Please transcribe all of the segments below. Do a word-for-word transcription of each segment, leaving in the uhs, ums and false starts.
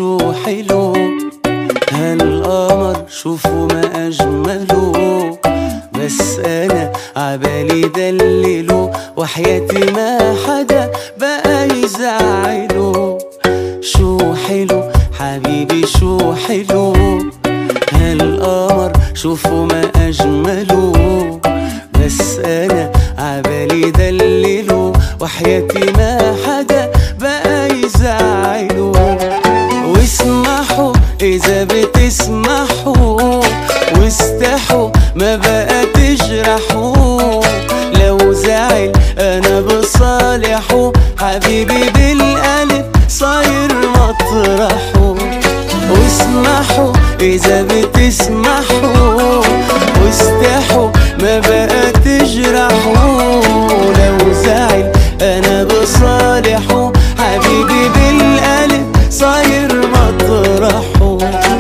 شو حلو هالقمر شوفوا ما أجمله، بس أنا عبالي دلله وحياتي ما حدا بقى يزعله. شو حلو حبيبي شو حلو هالقمر شوفوا ما أجمله، بس أنا عبالي دلله وحياتي ما حدا بقى يزعله. واسمحوا إذا بتسمحوا واستحوا ما بقى تجرحوا، لو زعل أنا بصالحه حبيبي بالقلب صاير مطرحه. واسمحوا إذا بتسمحوا واستحوا ما بقى تجرحوا، لو زعل أنا بصالحه حبيبي بالقلب صاير مطرحه.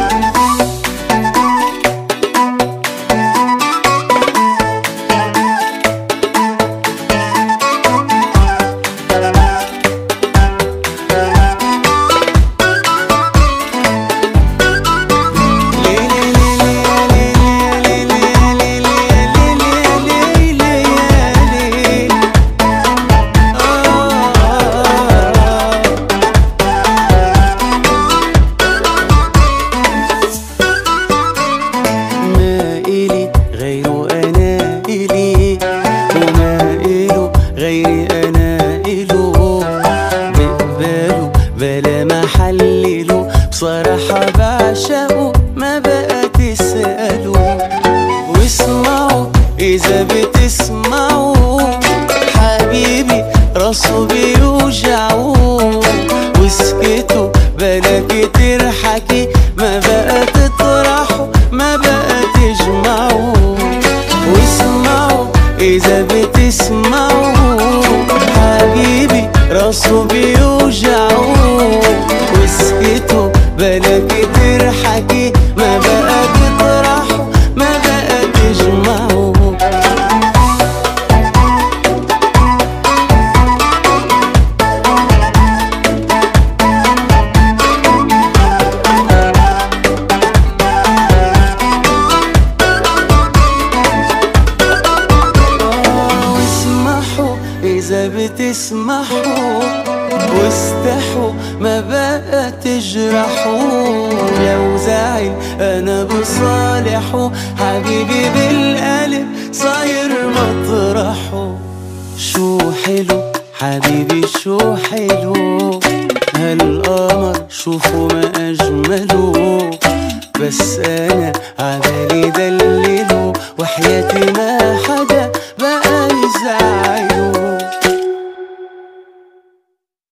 غيره أنا إلي وما إله غيري أنا إله، بقبله بلا ما حلله بصراحة بعشقه ما بقى تسأله. واسمعوا إذا بتسمعوا حبيبي راسه بيوجعه، واسكتوا بلا كتير حكي ما بقى تطرحوا ما بقى تجمعوا. واسمعوا إذا بتسمعوا حبيبي راسه بيوجعه، واسكتوا بلا كتير حكي ما بقى تطرحوا ما بقى تجمعوا. إذا بتسمحوا واستحوا ما بقى تجرحوا، لو زعل أنا بصالحه حبيبي بالقلب صاير مطرحه. شو حلو حبيبي شو حلو هالقمر شوفوا ما أجمله، بس أنا عبالي دلله وحياتي ما حدا